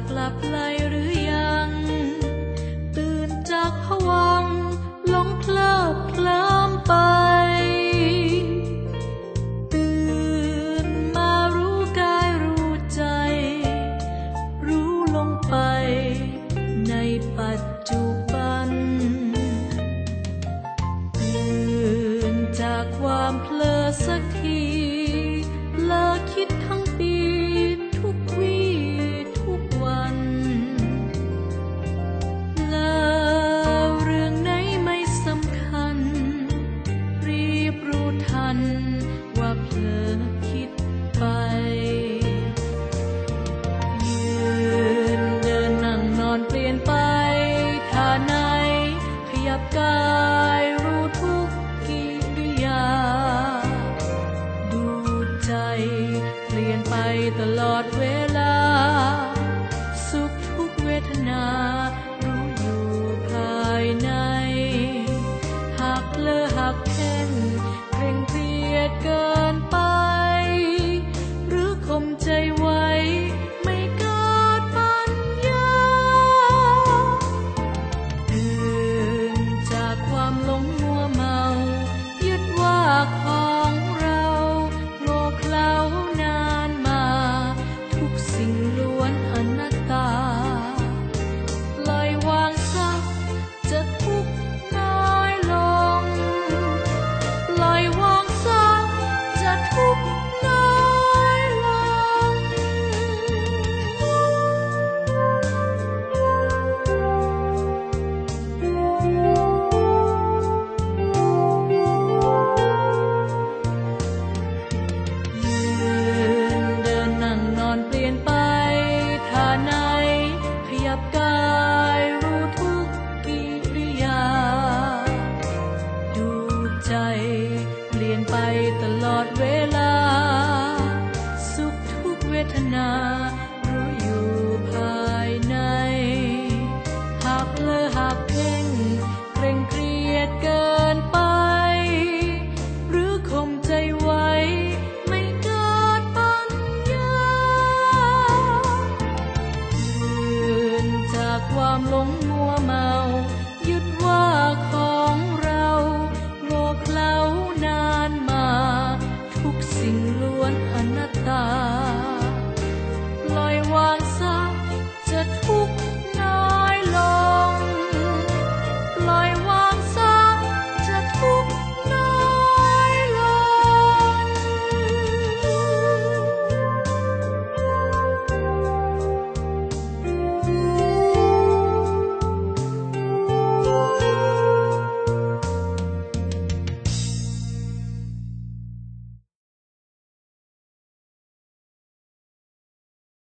กลับไกลหรือยังตื่นจากภวังค์หลงเพลิดเคลิ้มไปตื่นมารู้กายรู้ใจรู้ลงไปในปัจจุบันตื่นจากความเพลิดสักทีเลิกคิดทั้งปีทุกวี่ทุกวันแล้วเรื่องไหนไม่สำคัญรีบรู้ทันว่าเผลอคิดไปยืนเดินนั่งนอนเปลี่ยนไปท่าไหนขยับกายรู้ทุกกิริยาดูใจเปลี่ยนไปตลอดเวลาสุขทุกเวทนารู้อยู่ภายในหากเพลอหากเพ่งเคร่งเครียดเกินไปหรือข่มใจไว้ไม่เกิดปัญญาตื่นจากความหลงมัวเมายึดว่าของเราโง่เขลานานมาทุกสิ่งล้วนอนัตตาปล่อยวางซะจะทุกข์น้อยลงปล่อยวางซะจะทุกข์น้อยลงยืนเดินนั่งนอนเปลี่ยนไปท่าไหนขยับกายรู้ทุกกิริยาดูใจเปลี่ยนไปตลอดเวลาสุขทุกเวทนารู้อยู่ภายในหากเพลอหากเพ่งเคร่งเครียดเกินไปหรือข่มใจไว้ไม่เกิดปัญญาตื่นจากความหลงมัวเมายึดว่าของ